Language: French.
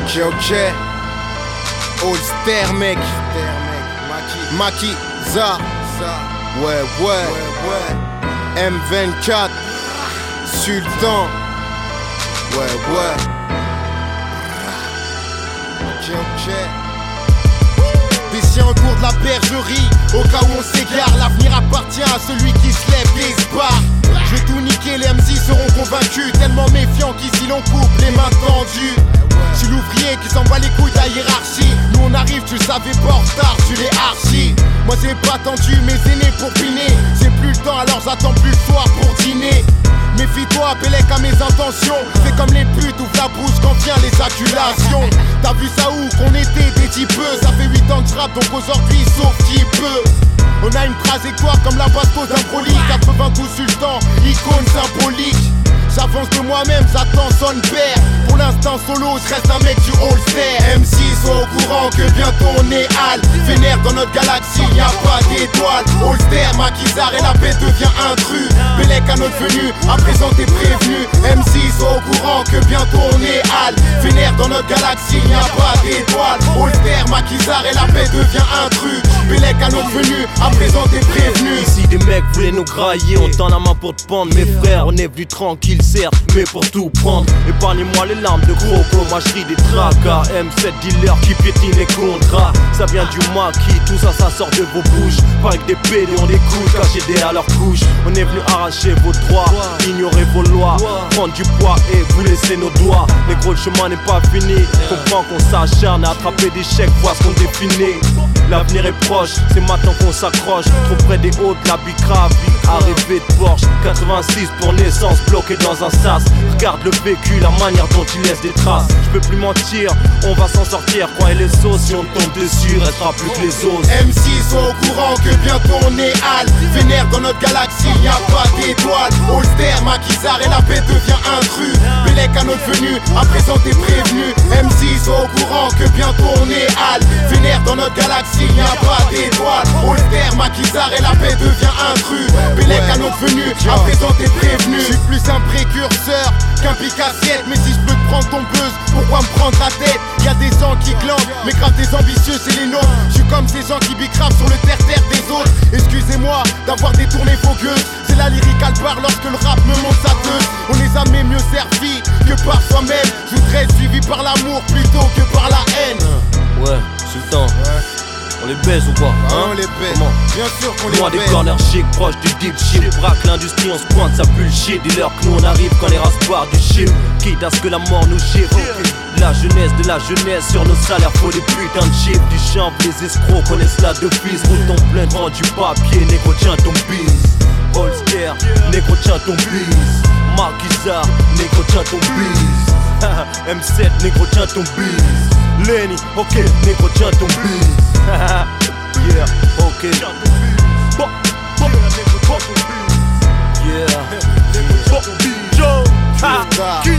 Ok. Holster mec. Maki, Za. Ouais. M24. Sultan. Ouais. Ok. Des en cours de la bergerie, au cas où on s'égare, l'avenir appartient à celui qui se lève et se bat. Je vais tout niquer, les MC seront convaincus, tellement méfiants qu'ici l'on coupe les mains tendues. Je suis l'ouvrier qui s'en bat les couilles de la hiérarchie. Nous on arrive, tu le savais pas en retard, tu les archis. Moi j'ai pas attendu mes aînés pour piner. J'ai plus le temps alors j'attends plus le soir pour dîner. Méfie-toi, Bélec à mes intentions. Fais comme les putes, ouvre la bouche quand vient les acculations. T'as vu ça où qu'on était des petits peu. Ça fait 8 ans que je rappe donc aujourd'hui sauf qui peut. On a une trajectoire comme la bastos d'un brolique. 92 sultans, icône symbolique. J'avance de moi-même, j'attends son père. Pour l'instant solo, je reste un mec du Holster. MC sois au courant que bientôt on est Al. Vénère dans notre galaxie, y a pas d'étoiles. Holster, Maquisard et la paix devient intrus. Bélec à notre venue, à présent t'es prévenu. MC sois au courant que bientôt on est Al. Vénère dans notre galaxie, y a pas d'étoiles. Holster, Maquisard et la paix devient intrus. Bélec à notre venue, à présent t'es prévenu. Ici des mecs voulaient nous grailler, on tend la main pour te pendre. Mes frères, on est venus tranquille certes, mais pour tout prendre. Épargnez-moi les larmes de croco, moi je ris des tracas. M7 dealers qui piétinent les contrats. Ça vient du maquis, tout ça, ça sort de vos bouches. Pas avec des pédés, on écoute, cachés derrière leurs couches. On est venu arracher vos droits, ignorer vos lois, prendre du poids et vous laisser nos doigts. Les gros, le chemin n'est pas fini. Comprends qu'on s'acharne à attraper des chèques, voir ce qu'on définit. L'avenir est proche, c'est maintenant qu'on s'accroche. Trop près des hauts de la bicrave, arrivée de Porsche 86 pour naissance, bloqué dans un sas. Regarde le vécu, la manière dont il laisse des traces. Je peux plus mentir, on va s'en sortir. Croyez les sauces, si on tombe dessus, restera plus que les os. MC sois au courant que bientôt on est Al. Vénère dans notre galaxie, y a pas d'étoiles. Holster, Maquisard et la paix devient intrus. Bélec à notre venue, à présent t'es prévenu. MC sois au courant que bientôt on est Al. Vénère dans notre galaxie, y a pas d'étoiles. Holster, Maquisard et la paix devient intrus. Bélec à notre venue, à présent t'es prévenu. Je suis plus un précurseur qu'un pic assiette. Mais si je peux te prendre ton buzz, pourquoi me prendre la tête? Y'a des gens qui glandent, mais grave des ambitieux c'est les nôtres. Je suis comme ces gens qui bicravent sur le terre-terre des autres. Excusez-moi d'avoir détourné vos gueules. C'est la lyrique Albar lorsque le rap me monte sa teuse. On les a mais mieux servis que par soi-même. Je voudrais être suivi par l'amour plutôt que par la haine. Ouais, Sultan. On les baise ou quoi hein? On les baise. Comment? Bien sûr qu'on les Loin baise. des corners chic, proche du deep shit. Braque l'industrie, on se pointe, ça pue le shit. Dis-leur que nous on arrive quand les raspars du shit. Quitte à ce que la mort nous chiffre. La jeunesse de la jeunesse, sur nos salaires faut des putains de chiffres. Du champ, les escrocs connaissent la devise. Roule ton plein, prends du papier, négro tiens ton bise. Holster, négro tiens ton bise. Maquisard, négro tiens ton bise. M7, négro tiens ton bise. Lenny, ok, négro tiens ton bise. Yeah, ok. Yeah. Joe,